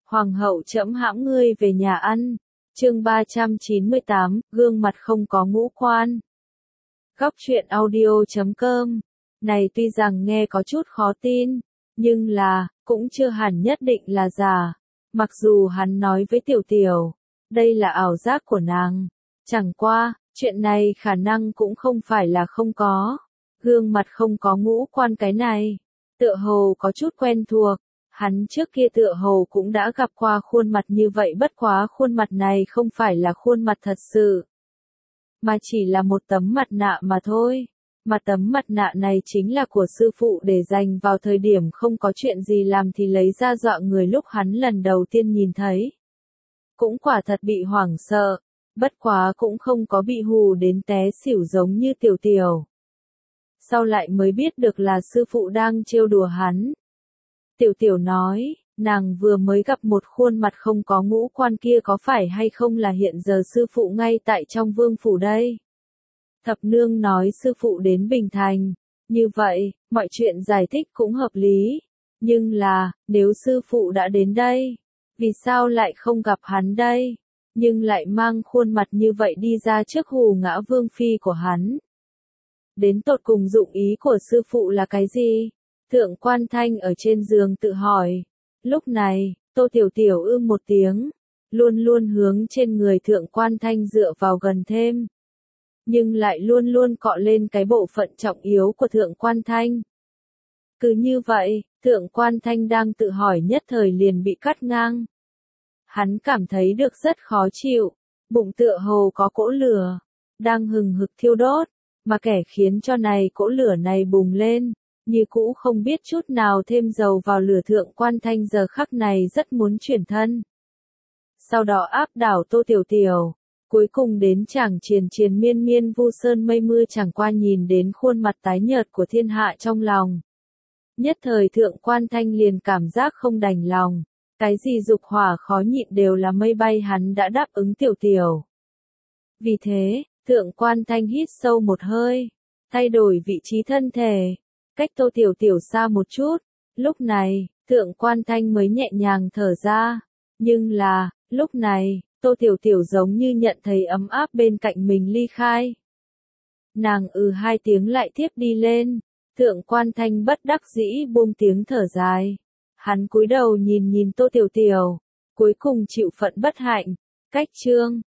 Hoàng hậu trẫm hãm ngươi về nhà ăn. Chương 398, gương mặt không có ngũ quan. Góc truyện audio.com. Này tuy rằng nghe có chút khó tin, nhưng là, cũng chưa hẳn nhất định là giả. Mặc dù hắn nói với Tiểu Tiểu, đây là ảo giác của nàng. Chẳng qua, chuyện này khả năng cũng không phải là không có. Gương mặt không có ngũ quan cái này, tựa hồ có chút quen thuộc. Hắn trước kia tựa hồ cũng đã gặp qua khuôn mặt như vậy, bất quá khuôn mặt này không phải là khuôn mặt thật sự, mà chỉ là một tấm mặt nạ mà thôi. Mà tấm mặt nạ này chính là của sư phụ để dành vào thời điểm không có chuyện gì làm thì lấy ra dọa người, lúc hắn lần đầu tiên nhìn thấy. Cũng quả thật bị hoảng sợ, bất quá cũng không có bị hù đến té xỉu giống như Tiểu Tiểu. Sau lại mới biết được là sư phụ đang trêu đùa hắn. Tiểu Tiểu nói, nàng vừa mới gặp một khuôn mặt không có ngũ quan kia, có phải hay không là hiện giờ sư phụ ngay tại trong vương phủ đây? Thập nương nói sư phụ đến Bình Thành, như vậy, mọi chuyện giải thích cũng hợp lý. Nhưng là, nếu sư phụ đã đến đây, vì sao lại không gặp hắn đây? Nhưng lại mang khuôn mặt như vậy đi ra trước hù ngã vương phi của hắn. Đến tột cùng dụng ý của sư phụ là cái gì? Thượng Quan Thanh ở trên giường tự hỏi. Lúc này, Tô Tiểu Tiểu một tiếng, luôn luôn hướng trên người Thượng Quan Thanh dựa vào gần thêm. Nhưng lại luôn luôn cọ lên cái bộ phận trọng yếu của Thượng Quan Thanh. Cứ như vậy, Thượng Quan Thanh đang tự hỏi nhất thời liền bị cắt ngang. Hắn cảm thấy được rất khó chịu, bụng tựa hồ có cỗ lửa, đang hừng hực thiêu đốt, mà kẻ khiến cho này cỗ lửa này bùng lên, như cũ không biết chút nào thêm dầu vào lửa. Thượng Quan Thanh giờ khắc này rất muốn chuyển thân. Sau đó áp đảo Tô Tiểu Tiểu, cuối cùng đến chàng triền triền miên miên vu sơn mây mưa, chẳng qua nhìn đến khuôn mặt tái nhợt của thiên hạ trong lòng. Nhất thời Thượng Quan Thanh liền cảm giác không đành lòng, cái gì dục hỏa khó nhịn đều là mây bay, hắn đã đáp ứng Tiểu Tiểu. Vì thế, Thượng Quan Thanh hít sâu một hơi, thay đổi vị trí thân thể, cách Tô Tiểu Tiểu xa một chút. Lúc này, Thượng Quan Thanh mới nhẹ nhàng thở ra. Nhưng là, lúc này, Tô Tiểu Tiểu giống như nhận thấy ấm áp bên cạnh mình ly khai. Nàng hai tiếng lại tiếp đi lên. Thượng Quan Thanh bất đắc dĩ buông tiếng thở dài. Hắn cúi đầu nhìn nhìn Tô Tiểu Tiểu, cuối cùng chịu phận bất hạnh. Cách chương